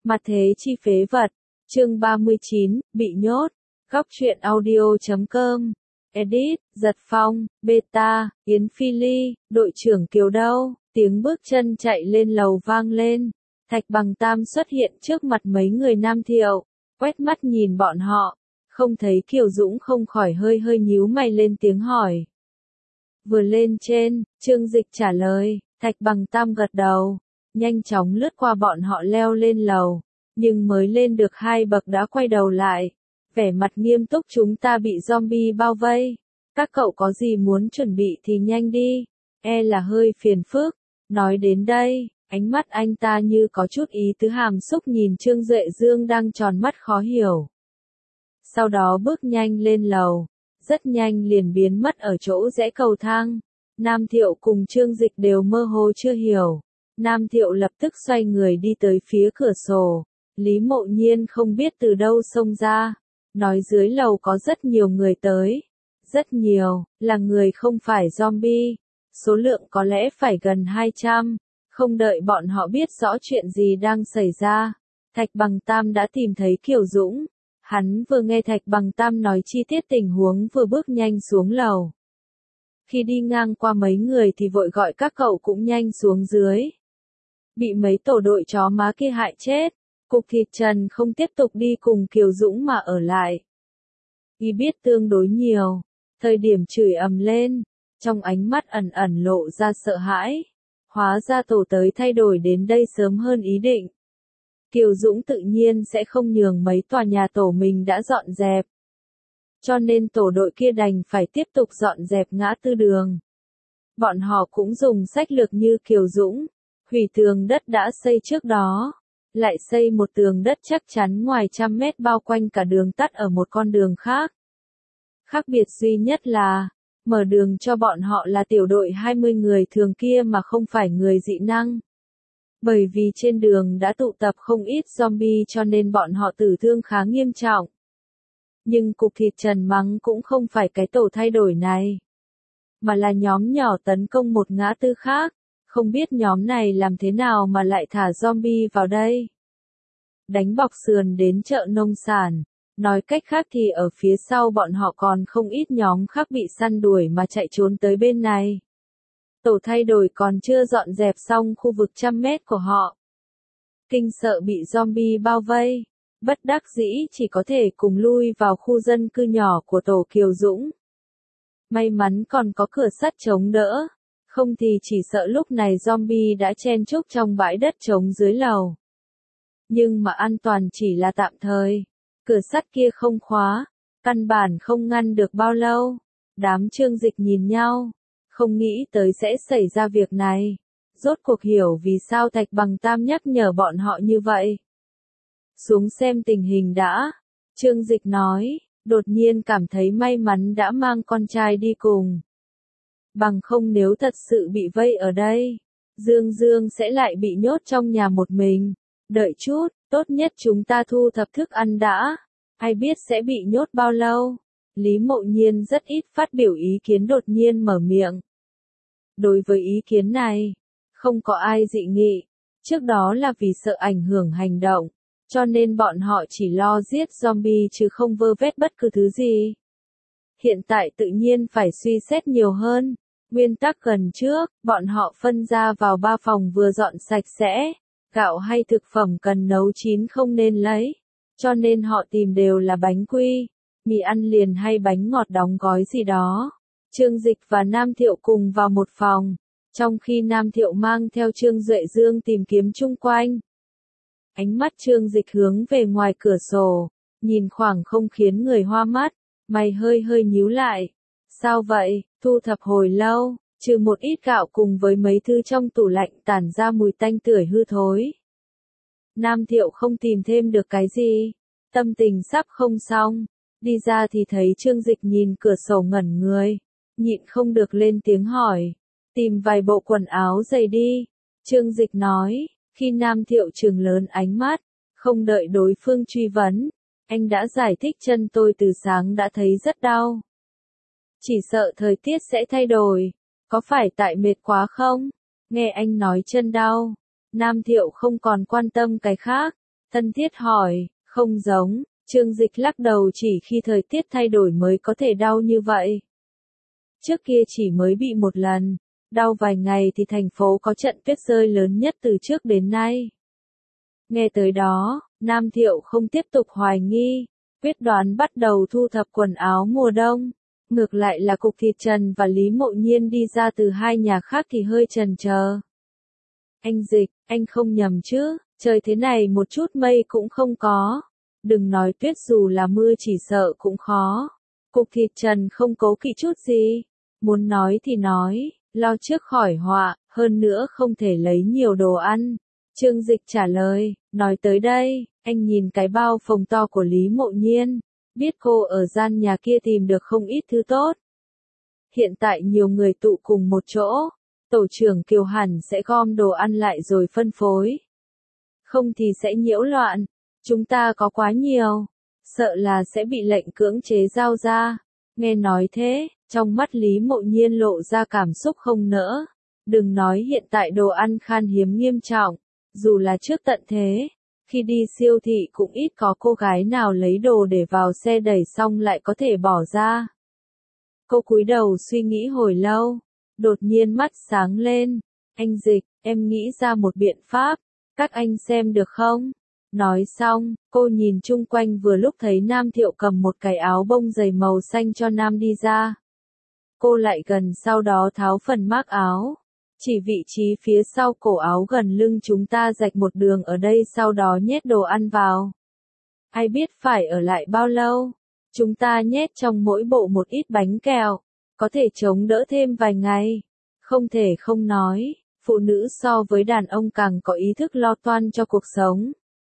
Mặt thế chi phế vật. Chương 39, bị nhốt. Góc truyện audio.com. Edit, Giật Phong, Beta, Yến Phi Ly, đội trưởng Kiều đâu? Tiếng bước chân chạy lên lầu vang lên. Thạch Bằng Tam xuất hiện trước mặt mấy người Nam Thiệu, quét mắt nhìn bọn họ, không thấy Kiều Dũng không khỏi hơi nhíu mày lên tiếng hỏi. Vừa lên trên, Trương Dịch trả lời, Thạch Bằng Tam gật đầu, nhanh chóng lướt qua bọn họ leo lên lầu, nhưng mới lên được 2 bậc đã quay đầu lại, vẻ mặt nghiêm túc. Chúng ta bị zombie bao vây, các cậu có gì muốn chuẩn bị thì nhanh đi, là hơi phiền phức. Nói đến đây, ánh mắt anh ta như có chút ý tứ hàm xúc nhìn Trương Duệ Dương đang tròn mắt khó hiểu. Sau đó bước nhanh lên lầu, rất nhanh liền biến mất ở chỗ rẽ cầu thang. Nam Thiệu cùng Trương Dịch đều mơ hồ chưa hiểu. Nam Thiệu lập tức xoay người đi tới phía cửa sổ. Lý Mộ Nhiên không biết từ đâu xông ra, nói dưới lầu có rất nhiều người tới. Rất nhiều, là người không phải zombie. Số lượng có lẽ phải gần 200. Không đợi bọn họ biết rõ chuyện gì đang xảy ra, Thạch Bằng Tam đã tìm thấy Kiều Dũng. Hắn vừa nghe Thạch Bằng Tam nói chi tiết tình huống vừa bước nhanh xuống lầu. Khi đi ngang qua mấy người thì vội gọi các cậu cũng nhanh xuống dưới. Bị mấy tổ đội chó má kia hại chết, Cục Thịt Trần không tiếp tục đi cùng Kiều Dũng mà ở lại. Y biết tương đối nhiều, thời điểm chửi ầm lên, trong ánh mắt ẩn ẩn lộ ra sợ hãi. Hóa ra tổ tới thay đổi đến đây sớm hơn ý định. Kiều Dũng tự nhiên sẽ không nhường mấy tòa nhà tổ mình đã dọn dẹp. Cho nên tổ đội kia đành phải tiếp tục dọn dẹp ngã tư đường. Bọn họ cũng dùng sách lược như Kiều Dũng, hủy tường đất đã xây trước đó, lại xây một tường đất chắc chắn ngoài 100 mét bao quanh cả đường tắt ở một con đường khác. Khác biệt duy nhất là, mở đường cho bọn họ là tiểu đội 20 người thường kia mà không phải người dị năng. Bởi vì trên đường đã tụ tập không ít zombie cho nên bọn họ tử thương khá nghiêm trọng. Nhưng Cục Thịt Trần mắng cũng không phải cái tổ thay đổi này, mà là nhóm nhỏ tấn công một ngã tư khác. Không biết nhóm này làm thế nào mà lại thả zombie vào đây. Đánh bọc sườn đến chợ nông sản. Nói cách khác thì ở phía sau bọn họ còn không ít nhóm khác bị săn đuổi mà chạy trốn tới bên này. Tổ thay đổi còn chưa dọn dẹp xong khu vực 100 mét của họ. Kinh sợ bị zombie bao vây, bất đắc dĩ chỉ có thể cùng lui vào khu dân cư nhỏ của tổ Kiều Dũng. May mắn còn có cửa sắt chống đỡ, không thì chỉ sợ lúc này zombie đã chen chúc trong bãi đất trống dưới lầu. Nhưng mà an toàn chỉ là tạm thời. Cửa sắt kia không khóa, căn bản không ngăn được bao lâu. Đám Trương Dịch nhìn nhau, không nghĩ tới sẽ xảy ra việc này. Rốt cuộc hiểu vì sao Thạch Bằng Tam nhắc nhở bọn họ như vậy. Xuống xem tình hình đã, Trương Dịch nói, đột nhiên cảm thấy may mắn đã mang con trai đi cùng. Bằng không nếu thật sự bị vây ở đây, Dương Dương sẽ lại bị nhốt trong nhà một mình. Đợi chút, tốt nhất chúng ta thu thập thức ăn đã. Ai biết sẽ bị nhốt bao lâu. Lý Mộ Nhiên rất ít phát biểu ý kiến đột nhiên mở miệng. Đối với ý kiến này, không có ai dị nghị. Trước đó là vì sợ ảnh hưởng hành động, cho nên bọn họ chỉ lo giết zombie chứ không vơ vét bất cứ thứ gì. Hiện tại tự nhiên phải suy xét nhiều hơn. Nguyên tắc gần trước, bọn họ phân ra vào 3 phòng vừa dọn sạch sẽ. Gạo hay thực phẩm cần nấu chín không nên lấy, cho nên họ tìm đều là bánh quy, mì ăn liền hay bánh ngọt đóng gói gì đó. Trương Dịch và Nam Thiệu cùng vào một phòng, trong khi Nam Thiệu mang theo Trương Duệ Dương tìm kiếm chung quanh. Ánh mắt Trương Dịch hướng về ngoài cửa sổ, nhìn khoảng không khiến người hoa mắt, mày hơi nhíu lại. Sao vậy, thu thập hồi lâu, trừ một ít gạo cùng với mấy thứ trong tủ lạnh tản ra mùi tanh tưởi hư thối. Nam Thiệu không tìm thêm được cái gì, tâm tình sắp không xong, đi ra thì thấy Trương Dịch nhìn cửa sổ ngẩn người, nhịn không được lên tiếng hỏi, tìm vài bộ quần áo giày đi. Trương Dịch nói, khi Nam Thiệu trừng lớn ánh mắt, không đợi đối phương truy vấn, anh đã giải thích chân tôi từ sáng đã thấy rất đau. Chỉ sợ thời tiết sẽ thay đổi. Có phải tại mệt quá không? Nghe anh nói chân đau, Nam Thiệu không còn quan tâm cái khác, Thân thiết hỏi, không giống, Trương Dịch lắc đầu, chỉ khi thời tiết thay đổi mới có thể đau như vậy. Trước kia chỉ mới bị một lần, đau vài ngày thì thành phố có trận tuyết rơi lớn nhất từ trước đến nay. Nghe tới đó, Nam Thiệu không tiếp tục hoài nghi, quyết đoán bắt đầu thu thập quần áo mùa đông. Ngược lại là Cục Thịt Trần và Lý Mộ Nhiên đi ra từ hai nhà khác thì hơi chần chờ. Anh Dịch, anh không nhầm chứ, trời thế này một chút mây cũng không có. Đừng nói tuyết, dù là mưa chỉ sợ cũng khó. Cục Thịt Trần không cố kỵ chút gì. Muốn nói thì nói, lo trước khỏi họa, hơn nữa không thể lấy nhiều đồ ăn. Trương Dịch trả lời, nói tới đây, anh nhìn cái bao phồng to của Lý Mộ Nhiên, biết cô ở gian nhà kia tìm được không ít thứ tốt. Hiện tại nhiều người tụ cùng một chỗ, tổ trưởng Kiều hẳn sẽ gom đồ ăn lại rồi phân phối. Không thì sẽ nhiễu loạn, chúng ta có quá nhiều, sợ là sẽ bị lệnh cưỡng chế giao ra. Nghe nói thế, trong mắt Lý Mộ Nhiên lộ ra cảm xúc không nỡ. Đừng nói hiện tại đồ ăn khan hiếm nghiêm trọng, dù là trước tận thế, khi đi siêu thị cũng ít có cô gái nào lấy đồ để vào xe đẩy xong lại có thể bỏ ra. Cô cúi đầu suy nghĩ hồi lâu, đột nhiên mắt sáng lên, anh Dịch, em nghĩ ra một biện pháp, các anh xem được không? Nói xong, cô nhìn chung quanh vừa lúc thấy Nam Thiệu cầm một cái áo bông dày màu xanh cho Nam đi ra. Cô lại gần sau đó tháo phần mác áo, chỉ vị trí phía sau cổ áo gần lưng chúng ta rạch một đường ở đây, sau đó nhét đồ ăn vào. Ai biết phải ở lại bao lâu? Chúng ta nhét trong mỗi bộ một ít bánh kẹo, có thể chống đỡ thêm vài ngày. Không thể không nói, phụ nữ so với đàn ông càng có ý thức lo toan cho cuộc sống.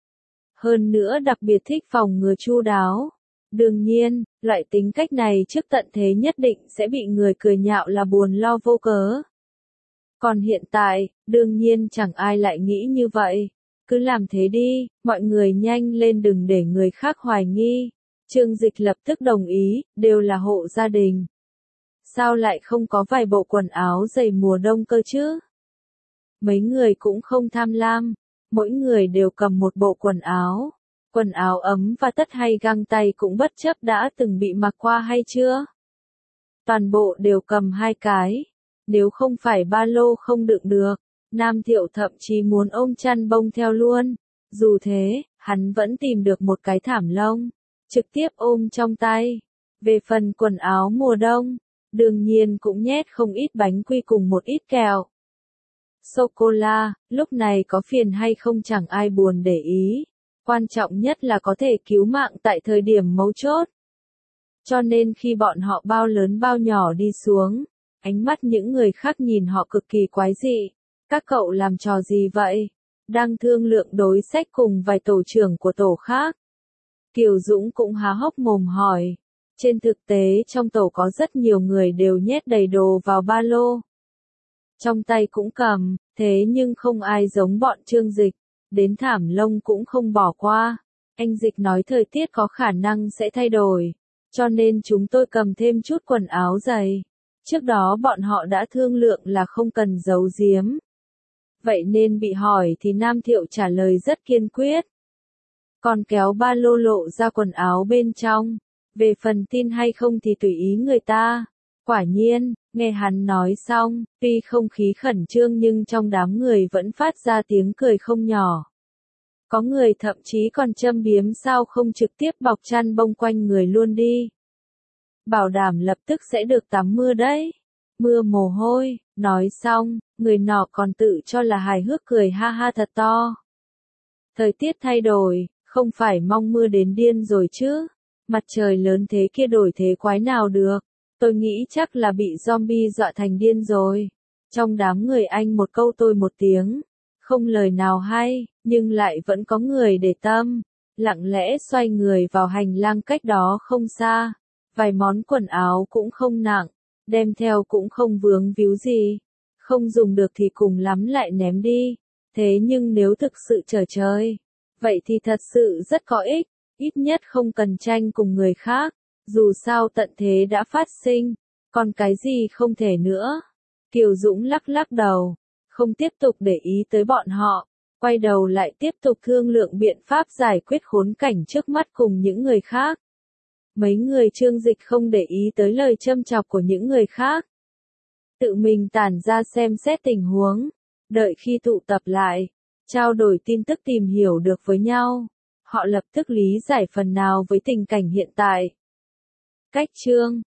Hơn nữa đặc biệt thích phòng ngừa chu đáo. Đương nhiên, loại tính cách này trước tận thế nhất định sẽ bị người cười nhạo là buồn lo vô cớ. Còn hiện tại, đương nhiên chẳng ai lại nghĩ như vậy. Cứ làm thế đi, mọi người nhanh lên đừng để người khác hoài nghi. Trương Dịch lập tức đồng ý, đều là hộ gia đình. Sao lại không có vài bộ quần áo dày mùa đông cơ chứ? Mấy người cũng không tham lam, mỗi người đều cầm một bộ quần áo ấm và tất hay găng tay cũng bất chấp đã từng bị mặc qua hay chưa. Toàn bộ đều cầm hai cái, nếu không phải ba lô không đựng được, Nam Thiệu thậm chí muốn ôm chăn bông theo luôn. Dù thế, hắn vẫn tìm được một cái thảm lông, trực tiếp ôm trong tay. Về phần quần áo mùa đông, đương nhiên cũng nhét không ít bánh quy cùng một ít kẹo. Sô-cô-la, lúc này có phiền hay không chẳng ai buồn để ý. Quan trọng nhất là có thể cứu mạng tại thời điểm mấu chốt. Cho nên khi bọn họ bao lớn bao nhỏ đi xuống, ánh mắt những người khác nhìn họ cực kỳ quái dị. Các cậu làm trò gì vậy? Đang thương lượng đối sách cùng vài tổ trưởng của tổ khác. Kiều Dũng cũng há hốc mồm hỏi. Trên thực tế trong tổ có rất nhiều người đều nhét đầy đồ vào ba lô. Trong tay cũng cầm, thế nhưng không ai giống bọn Trương Dịch. Đến thảm lông cũng không bỏ qua. Anh Dịch nói thời tiết có khả năng sẽ thay đổi, cho nên chúng tôi cầm thêm chút quần áo dày. Trước đó bọn họ đã thương lượng là không cần giấu giếm. Vậy nên bị hỏi thì Nam Thiệu trả lời rất kiên quyết. Còn kéo ba lô lộ ra quần áo bên trong. Về phần tin hay không thì tùy ý người ta. Quả nhiên, nghe hắn nói xong, tuy không khí khẩn trương nhưng trong đám người vẫn phát ra tiếng cười không nhỏ. Có người thậm chí còn châm biếm sao không trực tiếp bọc chăn bông quanh người luôn đi. Bảo đảm lập tức sẽ được tắm mưa đấy. Mưa mồ hôi, nói xong, người nọ còn tự cho là hài hước cười ha ha thật to. Thời tiết thay đổi, không phải mong mưa đến điên rồi chứ. Mặt trời lớn thế kia đổi thế quái nào được. Tôi nghĩ chắc là bị zombie dọa thành điên rồi. Trong đám người anh một câu tôi một tiếng. Không lời nào hay, nhưng lại vẫn có người để tâm. Lặng lẽ xoay người vào hành lang cách đó không xa. Vài món quần áo cũng không nặng, đem theo cũng không vướng víu gì. Không dùng được thì cùng lắm lại ném đi. Thế nhưng nếu thực sự trở trời, vậy thì thật sự rất có ích. Ít nhất không cần tranh cùng người khác. Dù sao tận thế đã phát sinh, còn cái gì không thể nữa. Kiều Dũng lắc lắc đầu, không tiếp tục để ý tới bọn họ. quay đầu lại tiếp tục thương lượng biện pháp giải quyết khốn cảnh trước mắt cùng những người khác. Mấy người Trương Dịch không để ý tới lời châm chọc của những người khác. Tự mình tản ra xem xét tình huống, đợi khi tụ tập lại, trao đổi tin tức tìm hiểu được với nhau, họ lập tức lý giải phần nào với tình cảnh hiện tại. Cách chương